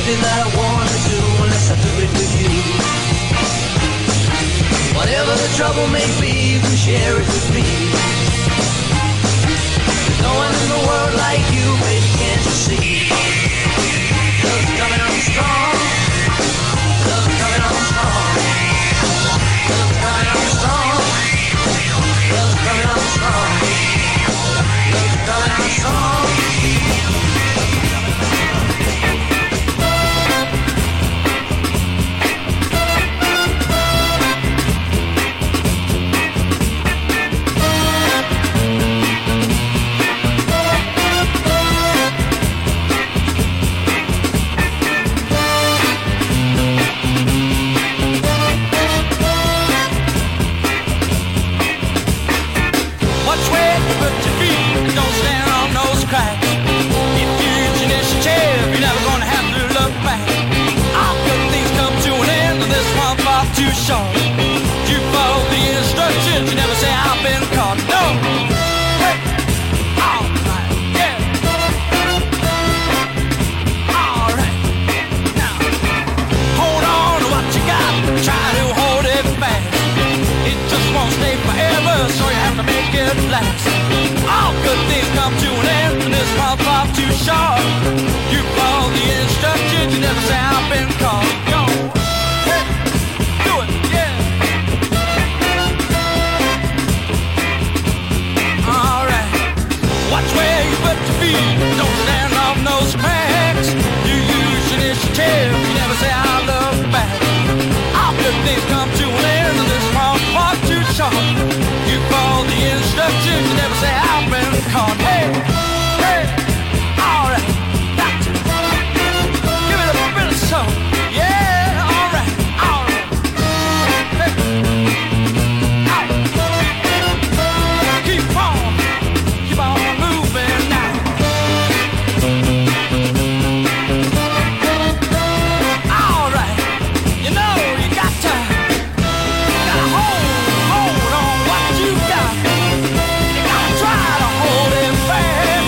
nothing that I wanna do unless I do it with you. Whatever the trouble may be, you can share it with me. There's no one in the world like you, baby, can't you see? Love's coming on strong. Love's coming on strong. Love's coming on strong. Love's coming on strong. Love's coming on strong. Too short. You follow the instructions, you never say I've been caught. No. Hey. All right. Yeah. All right. Now, hold on to what you got. Try to hold it fast. It just won't stay forever, so you have to make it last. All good things come to an end, and this one's far too short. You follow the instructions, you never say I've been caught. Go. Where you put your feet, don't stand off no cracks. You use initiative, you never say I love you back. All good things come to an end, and this one's far too short. You follow the instructions, you never say I've been caught. Hey, hey, all right, doctor, give it a bit of soul. Yeah, all right, all right. Hey, keep on. Keep on moving now. All right, you know you got to hold on what you got. You gotta try to hold it fast.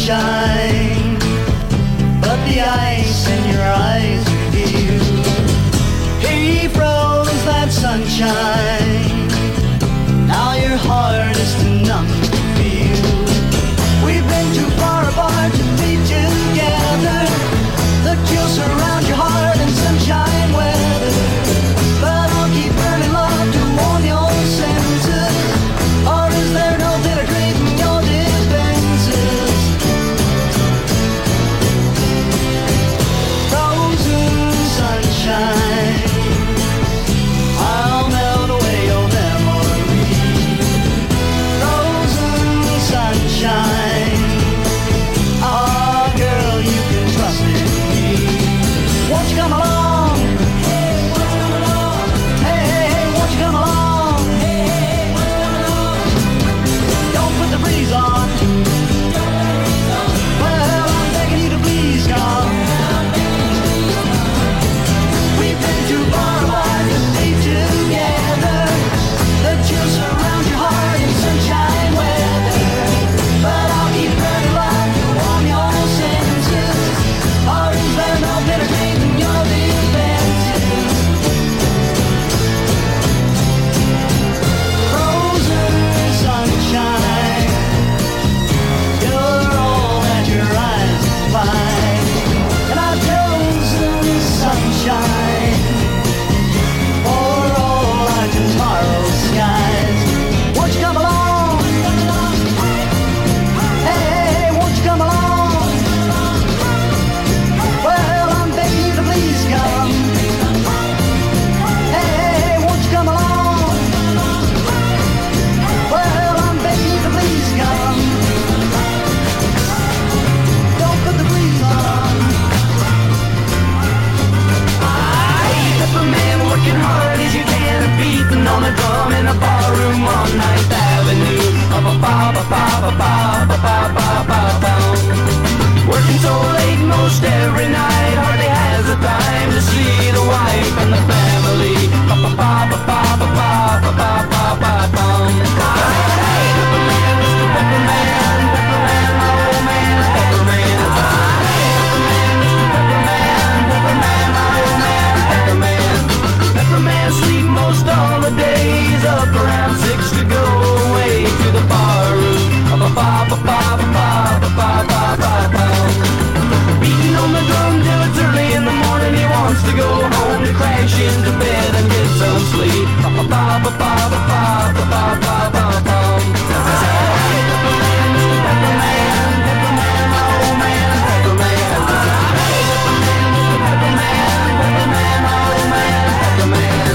sunshine, but the ice in your eyes revealed he froze that sunshine. Now your heart is too numb to feel. We've been too far apart to be together. The chill surround your heart in sunshine weather, but I'll keep burning love to warm your senses. Or is there no bitter grief in your defenses? Frozen sunshine, I'll melt away your memory. Frozen sunshine, ah girl, you can trust in me. Won't you come along? Hey, won't you come along? Hey, hey, hey, won't you come along? Hey, hey, won't you come along? Don't put the breeze on. Well, I'm begging you to please come. We've been too far apart to be together. The chill surrounds your heart in sunshine weather, but I'll keep burning love to warm your senses. Or is there no bitter grief in your defenses? Frozen sunshine, you're all that your eyes find. And I've chosen sunshine for all our tomorrow's skies. Won't you come along? Hey, hey, hey, won't you come along? Well, I'm begging you to please come. Hey, hey, hey, won't you come along? Well, I'm begging you to please come. Don't put the breeze on. Pepperman working hard as you can, beating on a drum in a barroom on 9th Avenue. Working so late most every night, hardly has the time to see the wife and the family. Pepperman, Mr. Pepperman, Pepperman, my old man, Pepperman. Pepperman, Mr. Pepperman, Pepperman, my old man, Pepperman. Pepperman sleep most all the days, up around 6 to go away to the bar room. Beating on the drum till it's early in the morning, he wants to go home to crash into bed and get some sleep. Pepperman, Mr. Pepperman, Pepperman, my old man, Pepperman. Pepperman, Mr. Pepperman, Pepperman, my old man, Pepperman.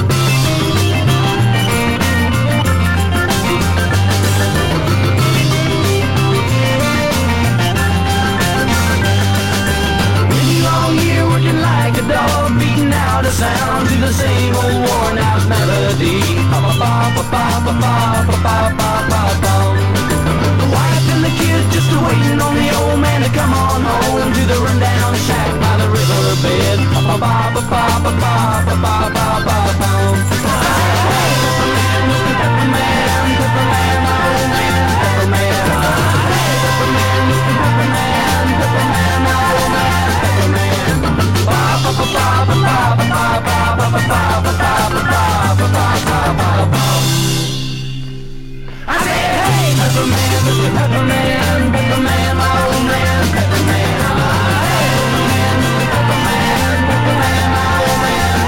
Long year working like a dog, beating out a sound to the same old worn out melody. The wife and the kids just waiting on the old man to come on home to the rundown shack by the riverbed. Pepperman, Mr. Pepperman, Pepperman, my old man, Pepperman. Pepperman, Mr. Pepperman, Pepperman, my old man, Pepperman. I said, hey, Pepperman, Mr. Pepperman, Pepperman, my old man, Pepperman. Hey, Pepperman, Mr. Pepperman, Pepperman, my old man,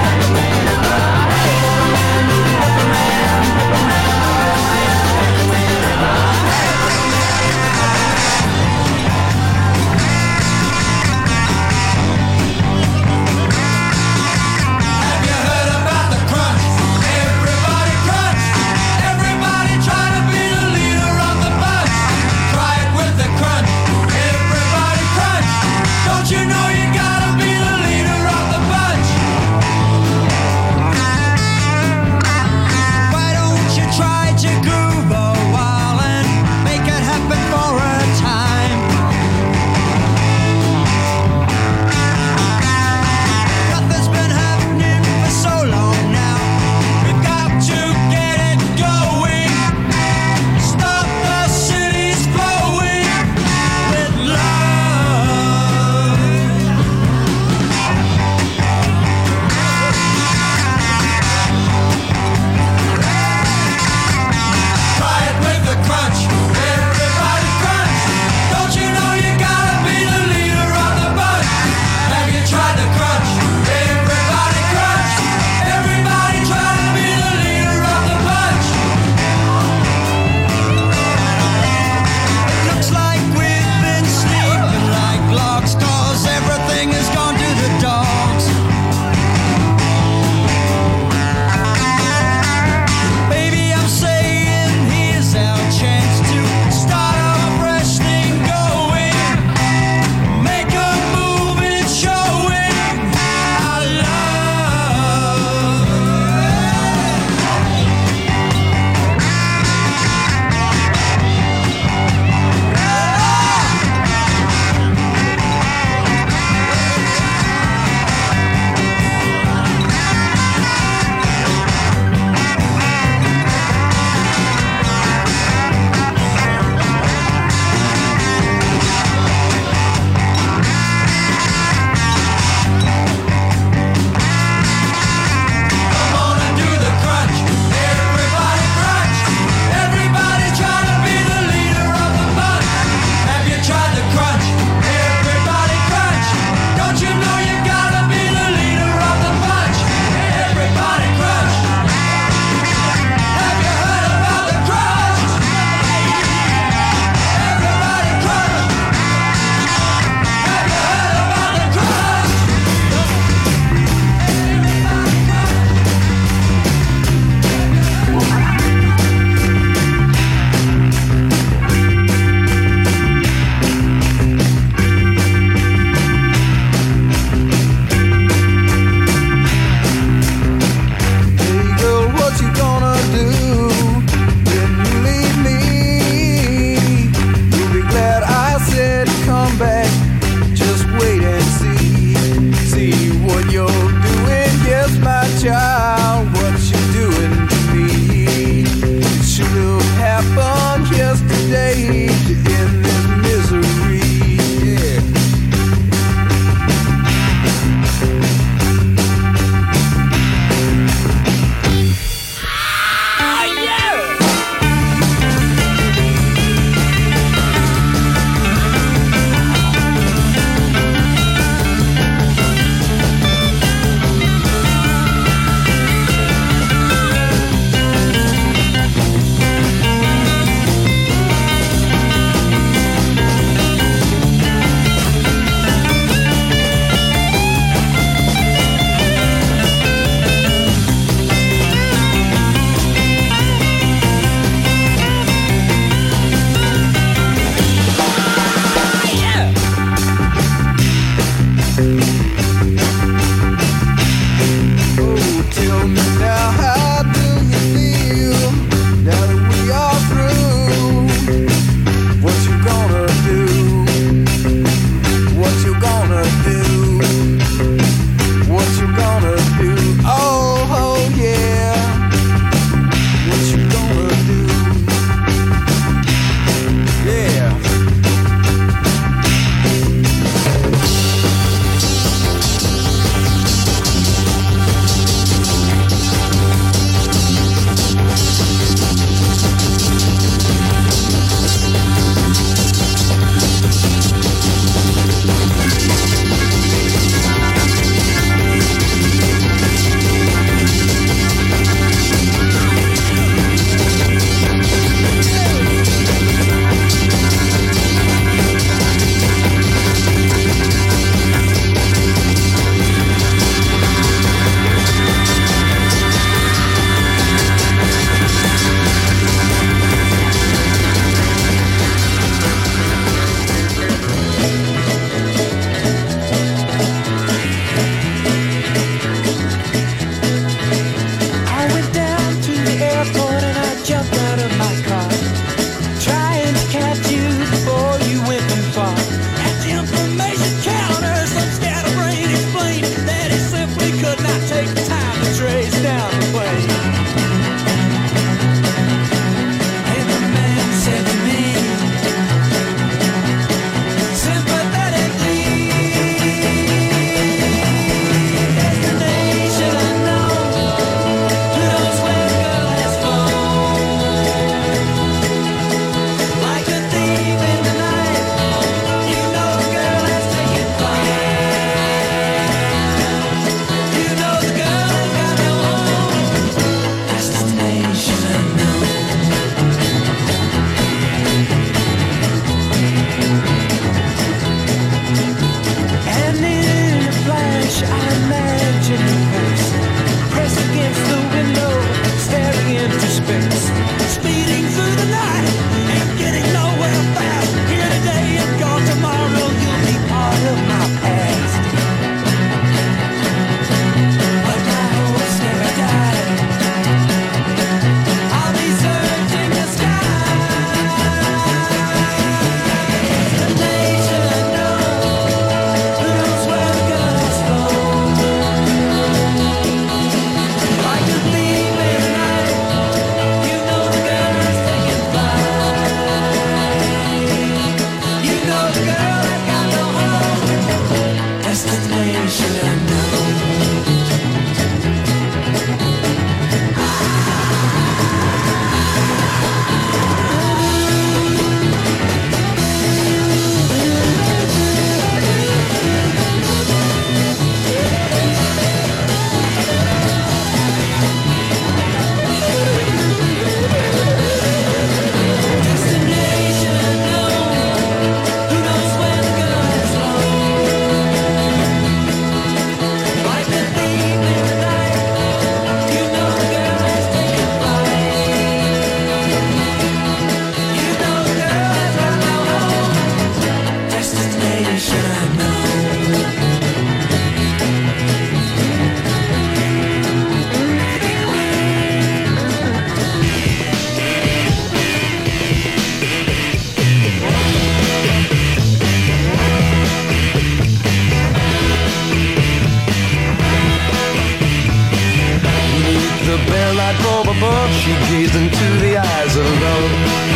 She gazed into the eyes of love.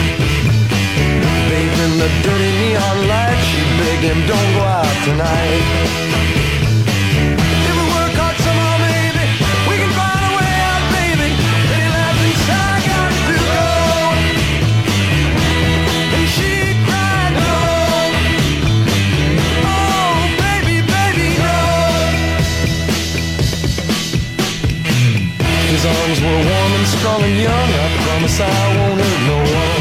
Bathed in the dirty neon light, she begged him, don't go out tonight. If we work hard somehow, maybe we can find a way out, baby. Then he laughed and said, I got to go. And she cried, no. Oh, baby, baby, no. His arms were warm and strong and young. I promise I won't hurt no one.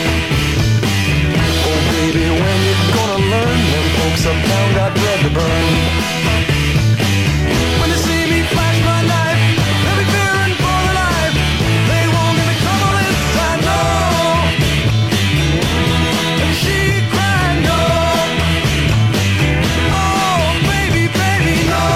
Oh baby, when you gonna learn? Them folks uptown got bread to burn. When they see me flash my knife, they'll be fearing for their life. They won't give me trouble inside, no. And she cried, no. Oh baby, baby, no.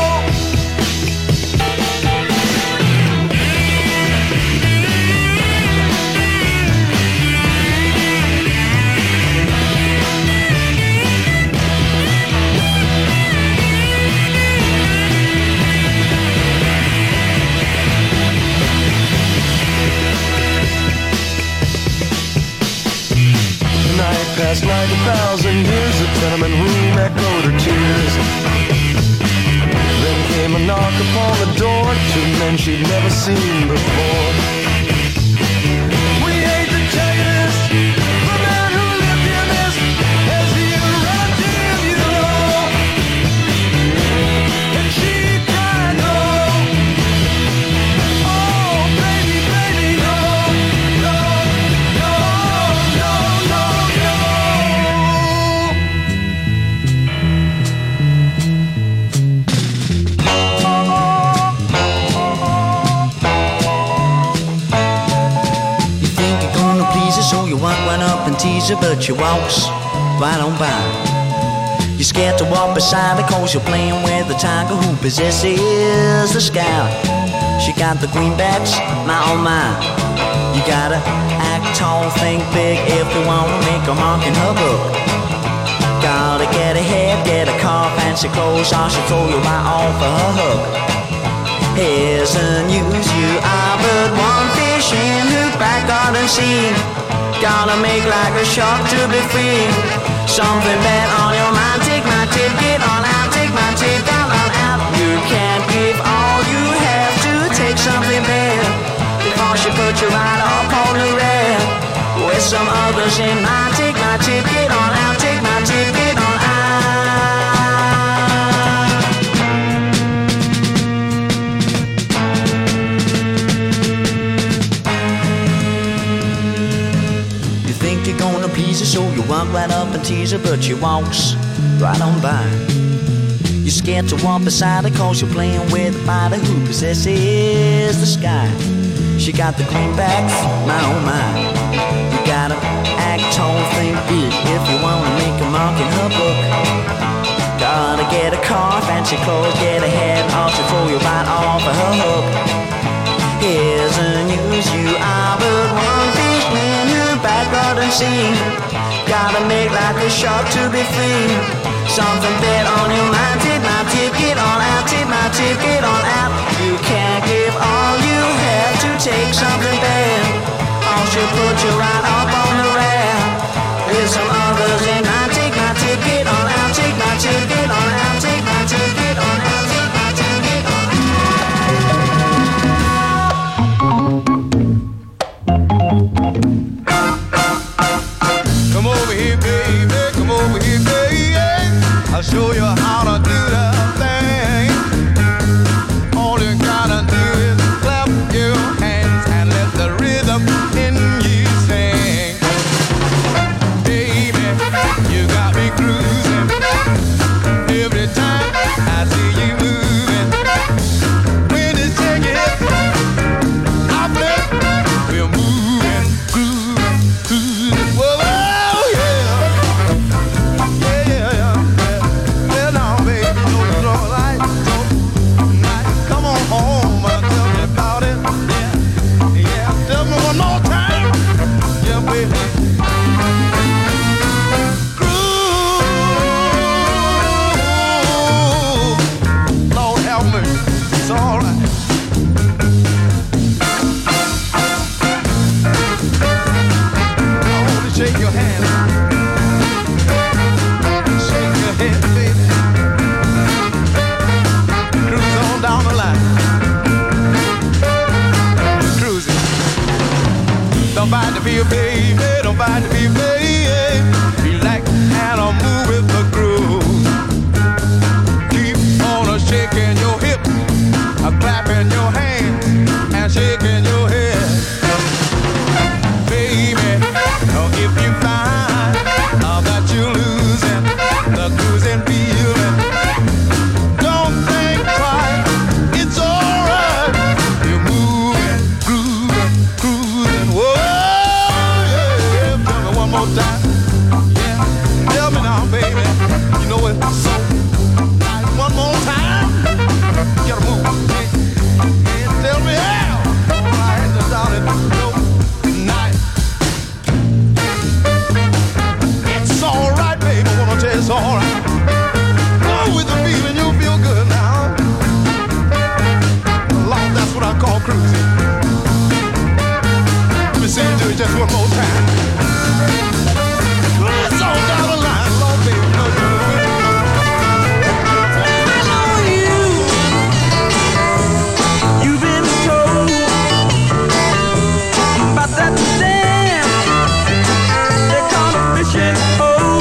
Past 90,000 years, the tenement room echoed her tears. Then came a knock upon the door, two men she'd never seen before. We hate to tell you this, the man who lived here missed, has he a relative you know? And she cried, no. Oh, baby, baby, no, no, no, no, no, no. So you walk right up and tease her, but she walks right on by. You're scared to walk beside her cause you're playing with the tiger who possesses the sky. She got the greenbacks, my oh my. You gotta act tall, think big if you wanna make a mark in her book. Gotta get ahead, get a car, fancy clothes, or she'll throw you right off of her hook. Here's the news, you are but one fish in her back garden scene. Gotta make like a shark to be free. Something bad on your mind, take my tip, get on out, take my tip, down on out. You can't give all you have to take something bad before she put you right up on the rail. With some others in mind, take my tip, get on out, take my tip, get on out. So you walk right up and tease her, but she walks right on by. You're scared to walk beside her cause you're playing with a fighter who possesses the sky. She got the greenbacks, my oh my. You gotta act tall, think big if you wanna make a mark in her book. Gotta get a car, fancy clothes, get ahead, or she'll throw you right off of her hook. Here's the news, you are but one fish in her back garden scene. Gotta make like a shark to be free. Something bad on your mind, take my tip, get on out, take my tip, get on out. You can't give all you have to take something bad, or she'll put you right up on the rail. With some others in mind, take my tip, get on out, take my tip, get on out, take my tip, get on out. Don't fight to feel, baby. Don't fight to feel, baby. Feel like and I'll move with the groove. Keep on shaking your hip, clapping your hands, and shaking your head, baby. If you find that you're losing the cruising feeling, don't think twice. It's alright. You're moving, grooving, cruising. Whoa, yeah. Tell me one more time. Yeah, tell me now, baby. You know it's so nice. One more time. You gotta move. Yeah, tell me how. Alright, darling. No, nice. It's alright, baby. I wanna tell you it's alright. Go with the feeling, you'll feel good now. Lord, that's what I call cruising. Let me see you do it just one more time. It's all down the line, Lord, baby. No, I know you've been told about that dam they call a fishing hole.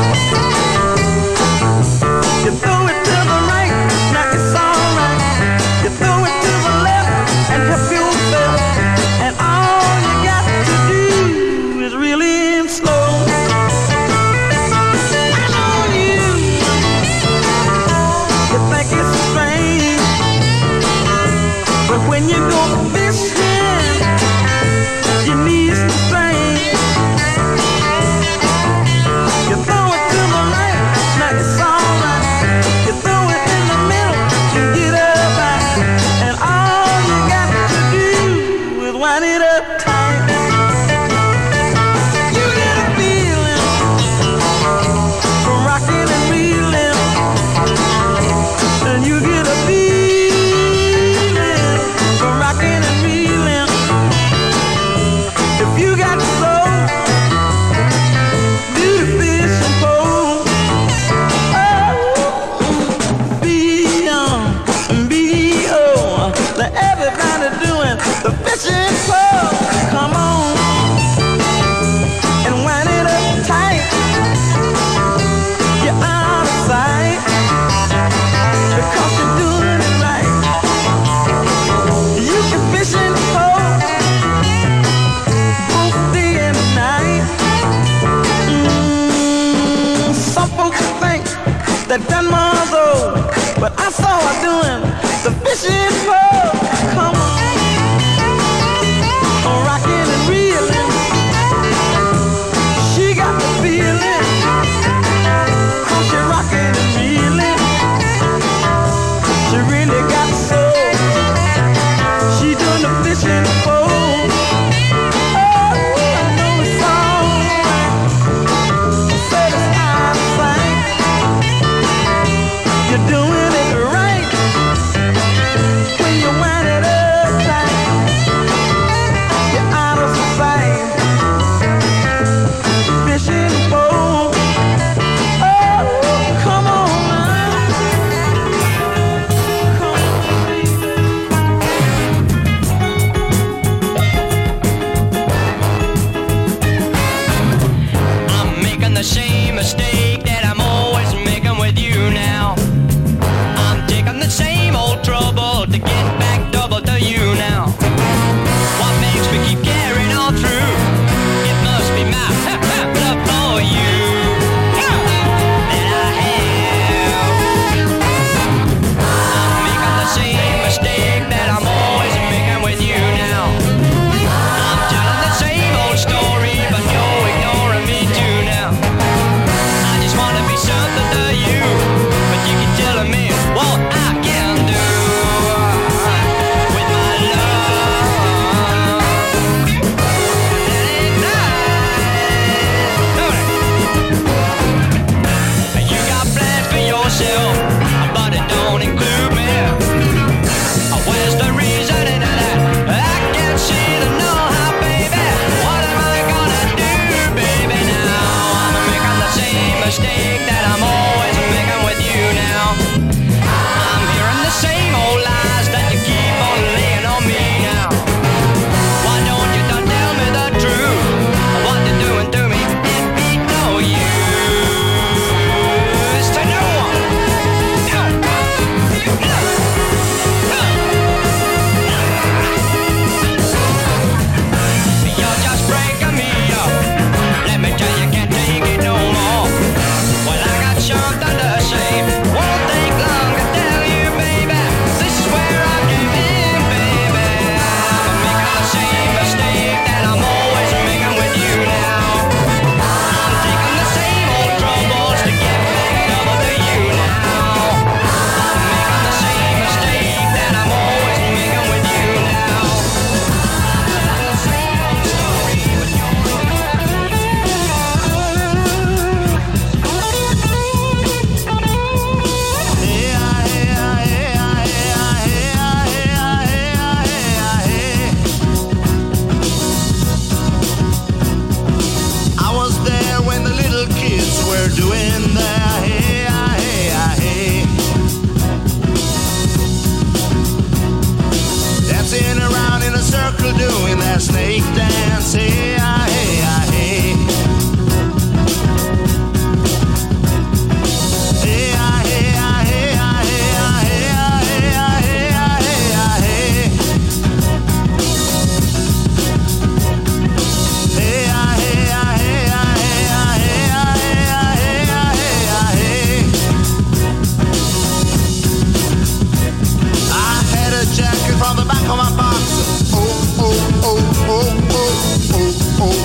You throw it to the right, now it's alright. You throw it to the left and help yourself, and all you got to do is reel in slow. I know you think it's strange, but when you go fishing, you need some strength. You throw it to the right, now it's alright. You throw it in the middle, you get up back, and all you got to do is wind it up tight. You get a feeling from rocking and reeling, and you get a feeling from rocking and reeling. If you got soul, do the fishing pole. Oh, B-O, let everybody doing the fishing pole. Come on and wind it up tight. You're out of sight because you're doing it right. You can fish in the pole both day and night. Some folks think that grandma's old, but I saw her doing the fishing pole. Come on, rocking and reeling. She got the feeling, 'cause she rocking and reeling. She really got soul. She doing the fishing pole. Oh, I know it's alright. Said it's out of sight. You're doing it right when you wind it circle doing that snake dance. Hey, ah, hey, ah, hey. Hey, ah, hey, ah, hey, ah, hey, ah, hey, ah, hey, ah, hey, ah, hey, ah, hey. Hey, ah, hey, ah, hey, ah, hey, ah, hey, ah, hey, ah, hey, ah, hey. I had a jacket from the back of my box. Oh, oh, oh, oh, oh, oh, oh.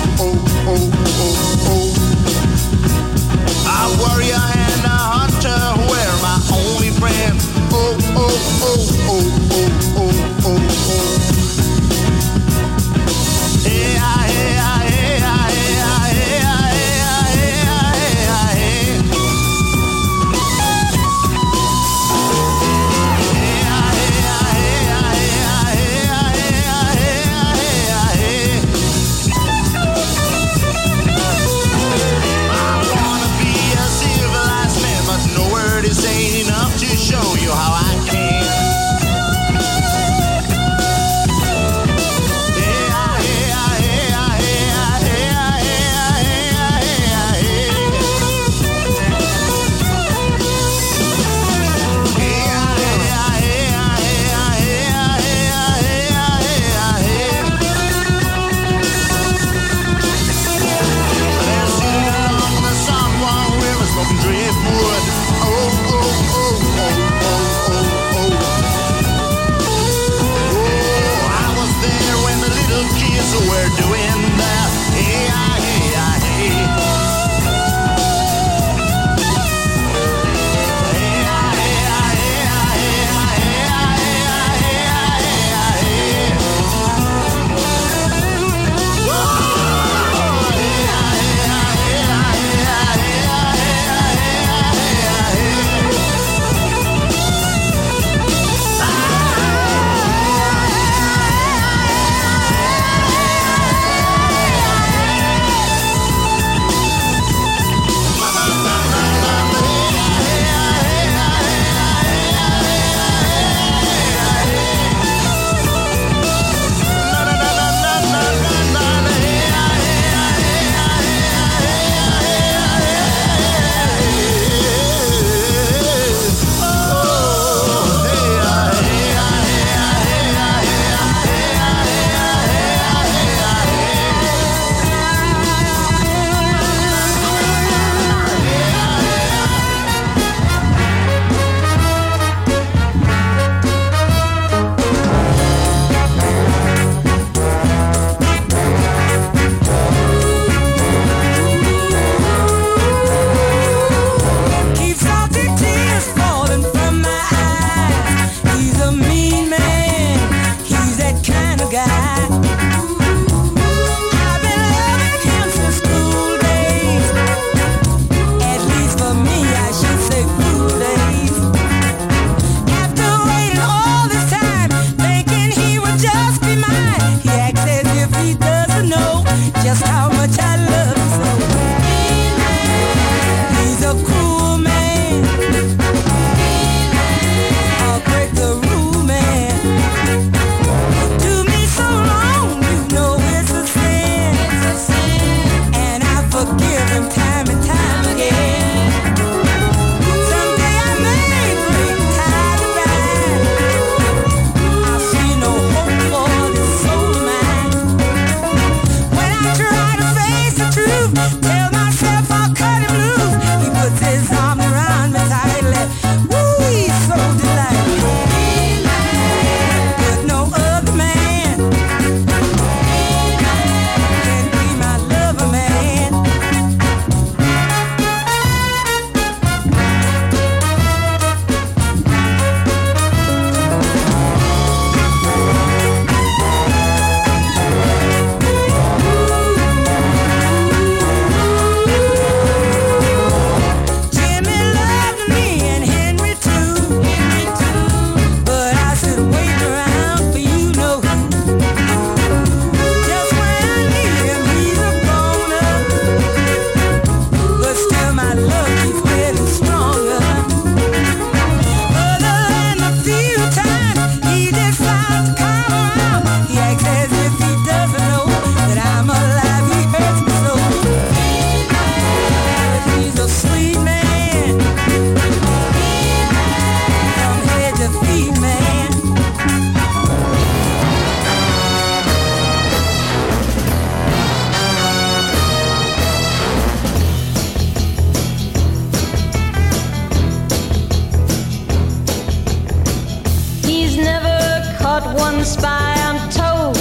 one spy, I'm told.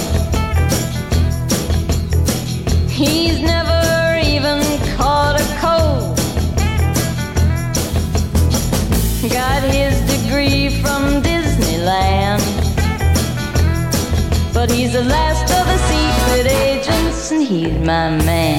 He's never even caught a cold. Got his degree from Disneyland, but he's the last of the secret agents, and he's my man.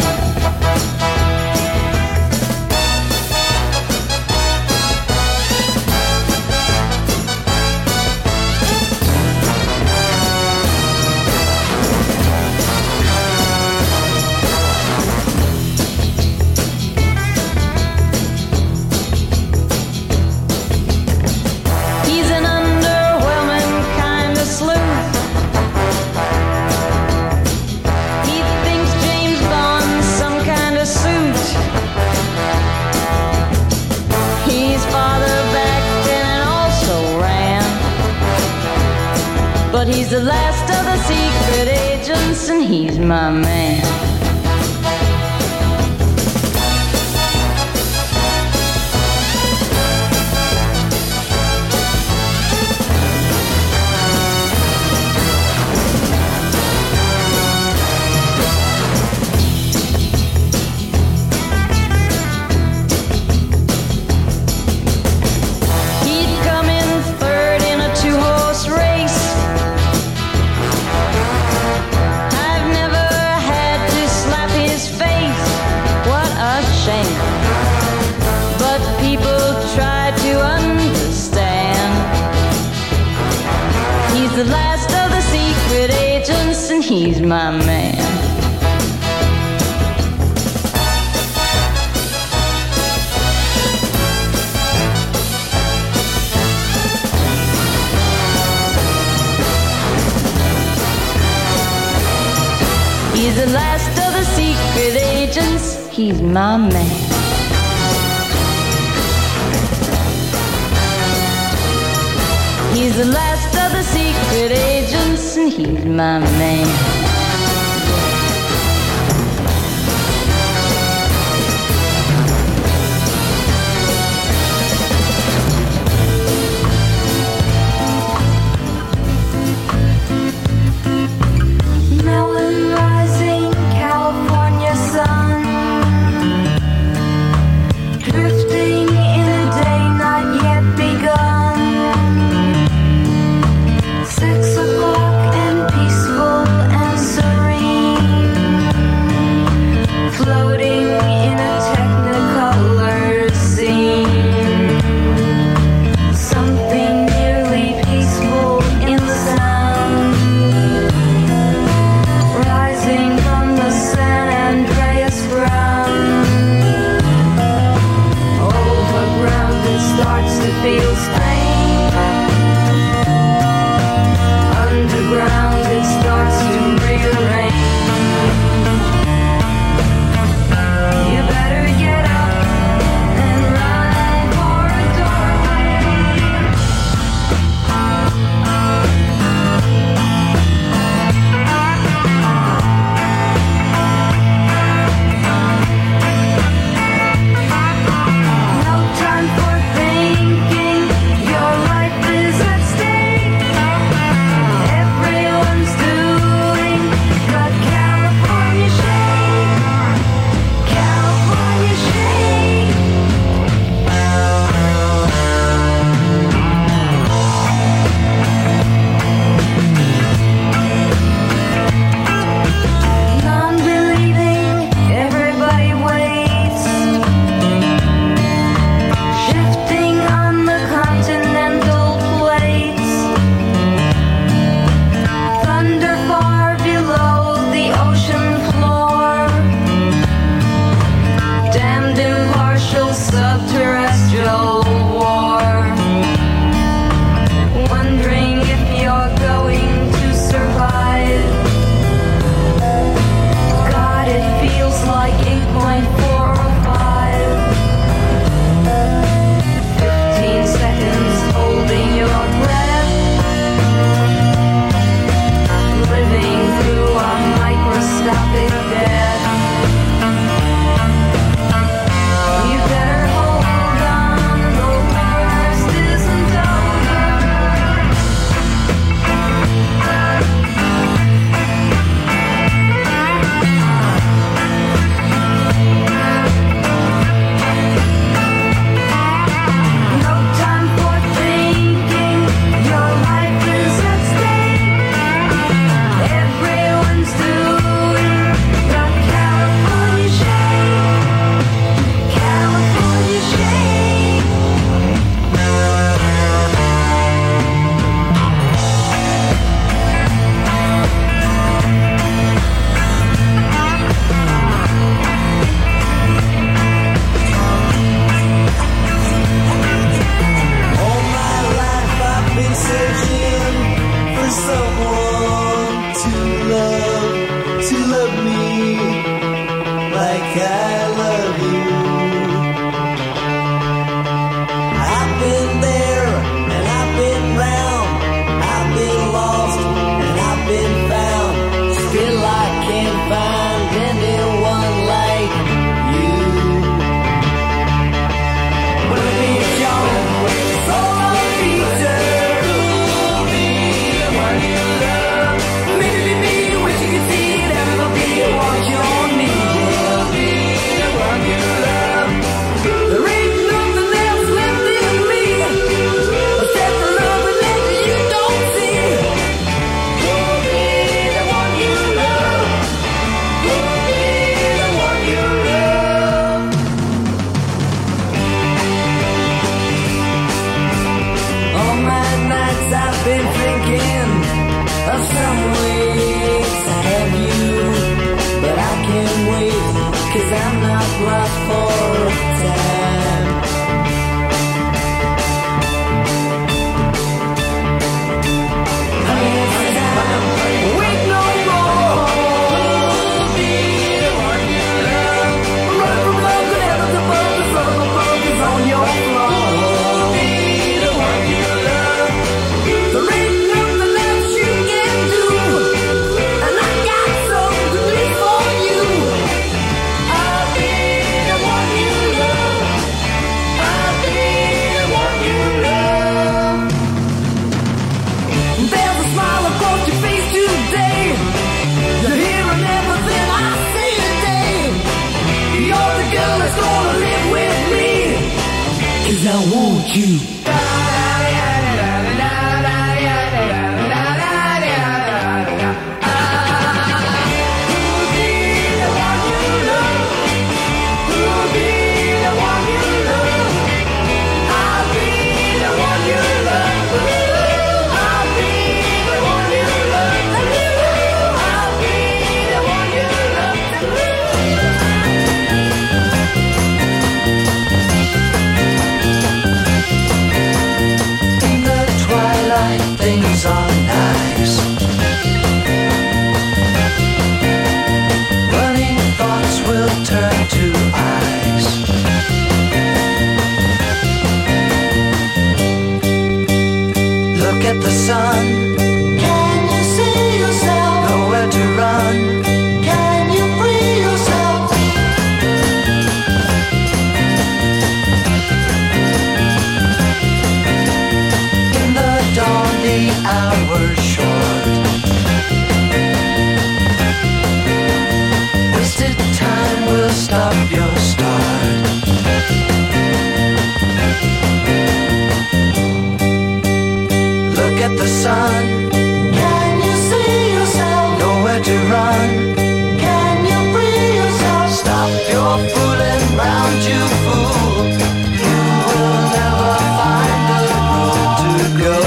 But he's the last of the secret agents, and he's my man. He'd come in third in a two-horse race. I've never had to slap his face. What a shame. But people try to understand. He's the last of the secret agents, and he's my man. He's the last of the secret agents, he's my man. He's the last of the secret agents, and he's my man. last for a time. Wait no more. Be the one you love. Run from love to heaven above the sun above is on your floor. Be the one you love. There ain't nothing else you can do, and I got some good news for you. I'll be the one you love. I'll be the one you love. There's a smile across your face today. You're hearing everything I say today. You're the girl that's gonna live with me, 'cause I want you. In the twilight, things are nice. Running thoughts will turn to ice. Look at the sun. Can you see yourself? Nowhere to run. Can you free yourself? In the dawn, the hour's short. Wasted time will stop your start. Look at the sun. Can you see yourself? Nowhere to run. Can you free yourself? Stop your fooling round, you fool. You will never find the road to go.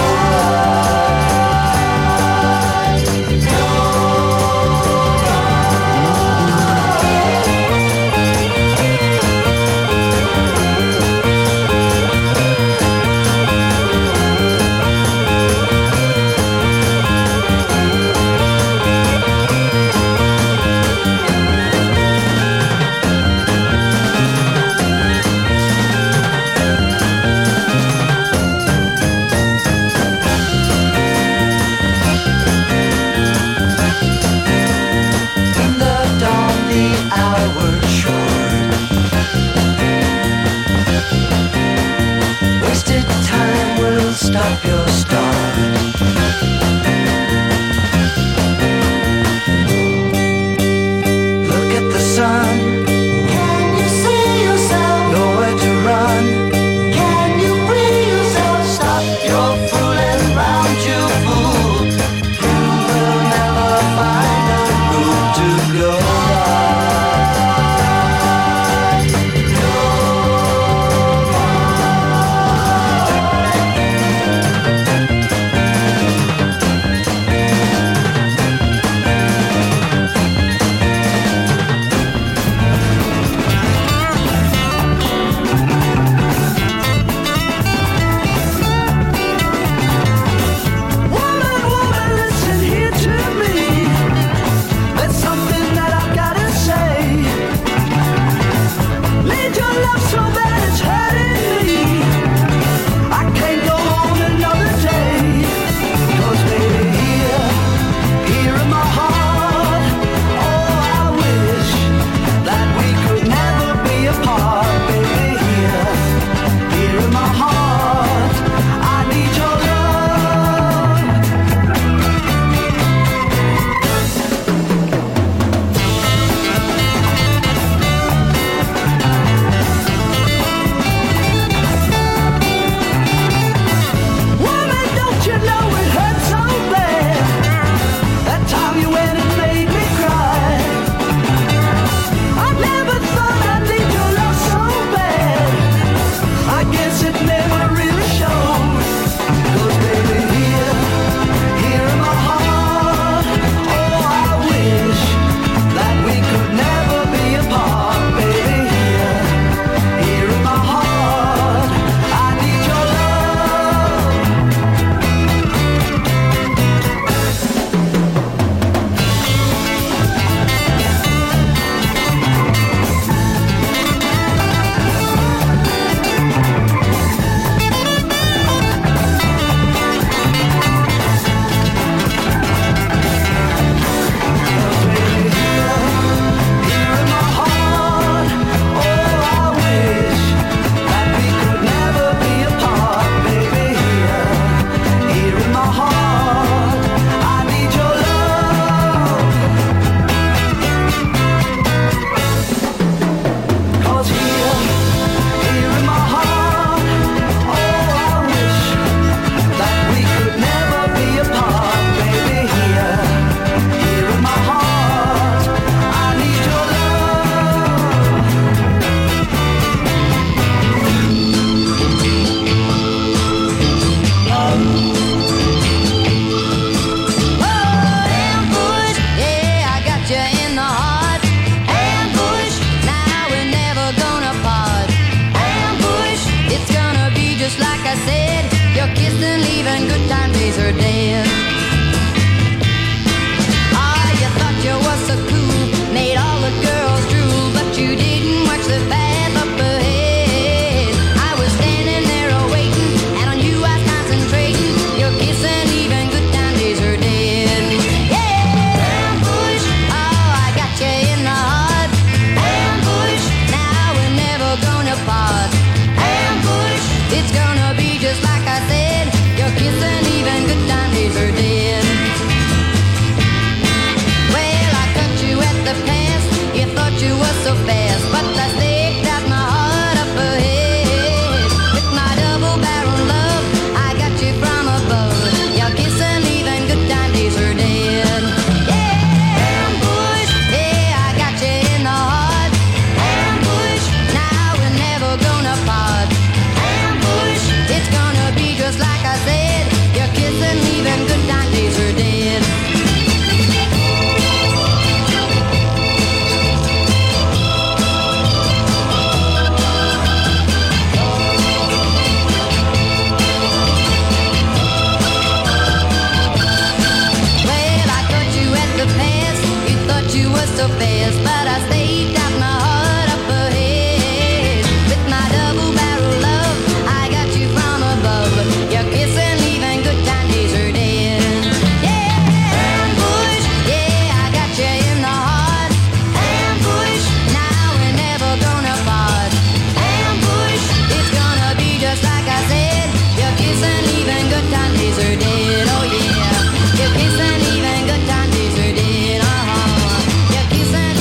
so fast, but I stayed got my heart up ahead. With my double barrel love, I got you from above. Your kiss and leaving good time days are dead. Yeah, ambush, yeah, I got you in the heart. Ambush, now we're never gonna part. Ambush, it's gonna be just like I said. Your kiss and leaving good time days are dead. Oh yeah, your kiss and leaving good time days are dead. Your kiss and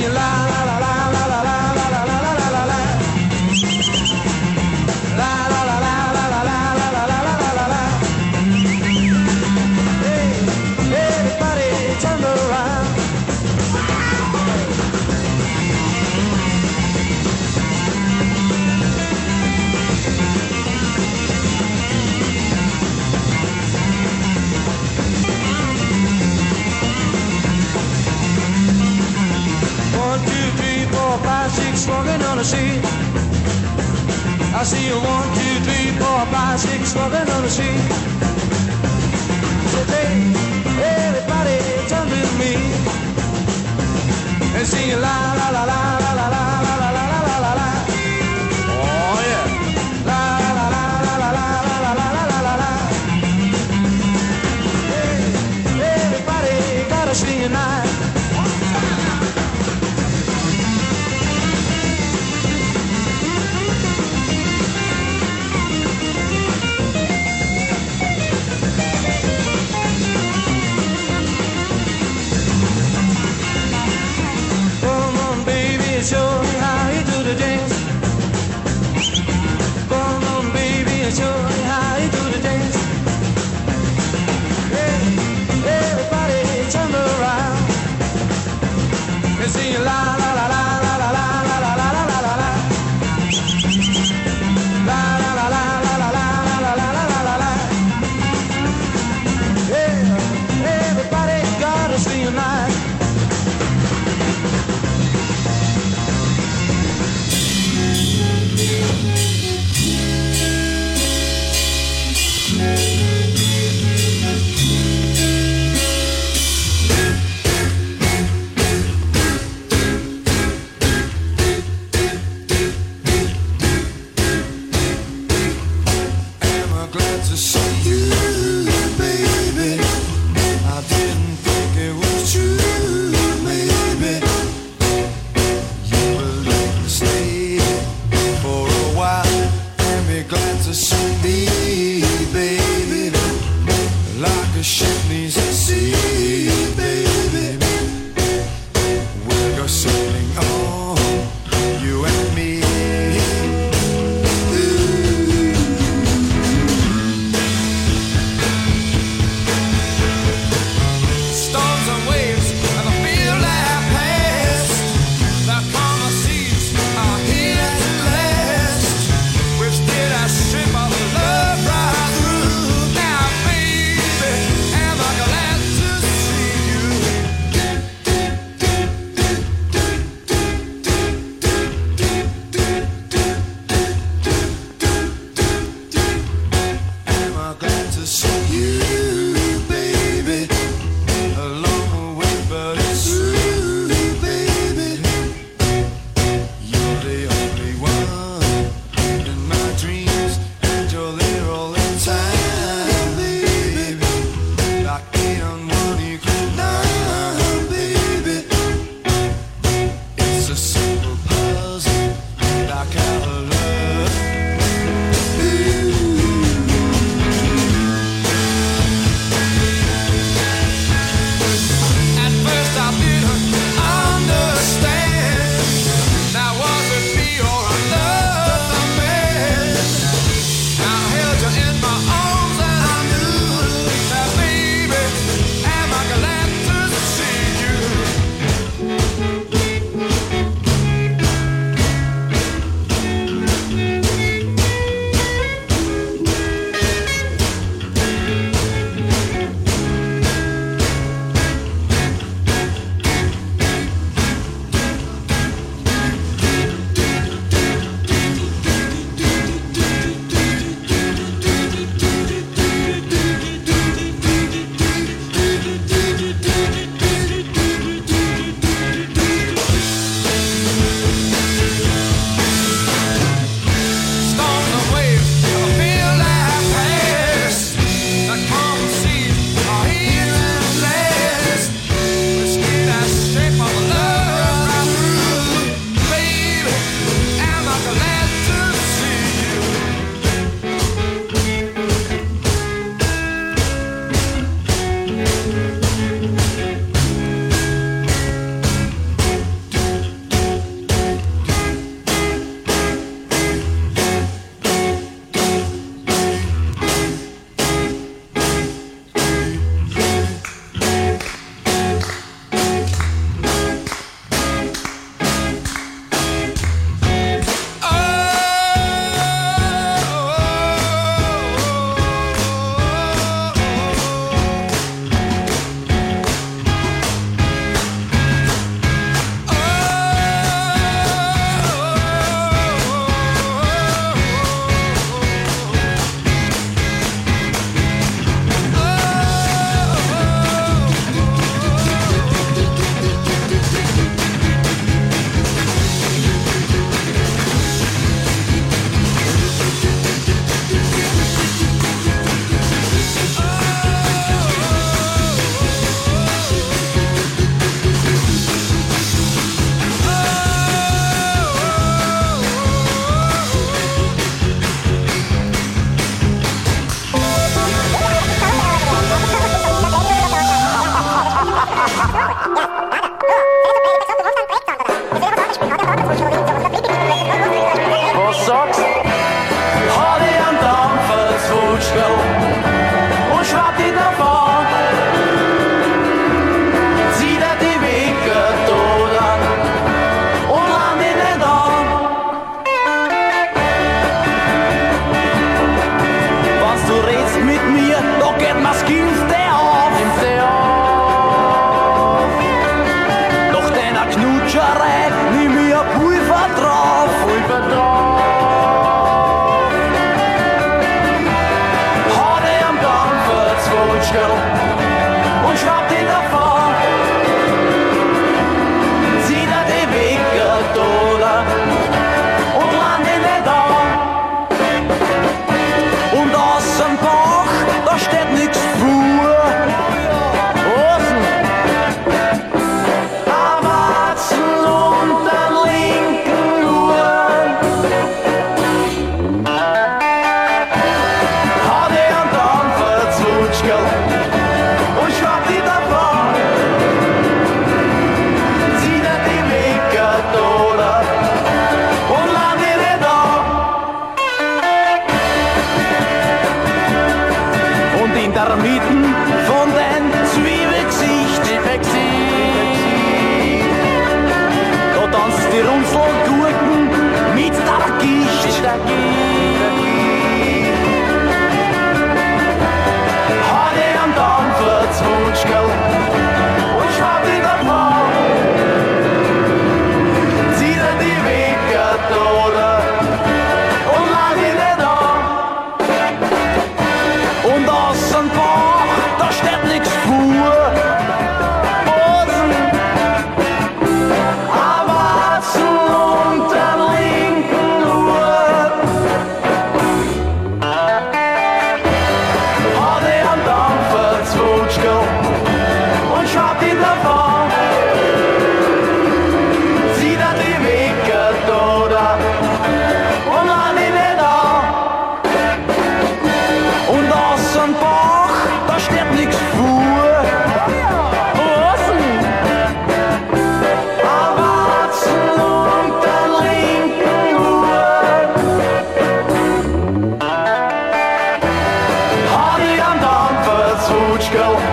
singing la la la la la la la la la la la la la. La la la la la la la la la la la la. Hey, everybody turn around. One, two, three, four, five, six, walking on the street. I see you 1, 2, 3, 4, 5, 6 walking on the street. So hey, everybody turn to me and sing la la la la la la la la la la la la la. Oh yeah, la la la la la la la la la la la la. Hey, everybody gotta sing tonight. Come on, baby, Har det en dampferzwutschkel und schwappt in der Frau. Zieht er die Wege oder und lad ihn nicht an. Und aus dem Bach, da steht nix vor. Bosen, Erwarzen und den linken Uhr. Hat er einen Dampferzwutschkel und schwappt in der Bahn. Sieht er die Wege oder und lad ihn nicht an. Und aus dem Bach, da steht nix vor. Rosen, Erwarzen und den linken Uhr. Hat ich am Dampferzwutschkel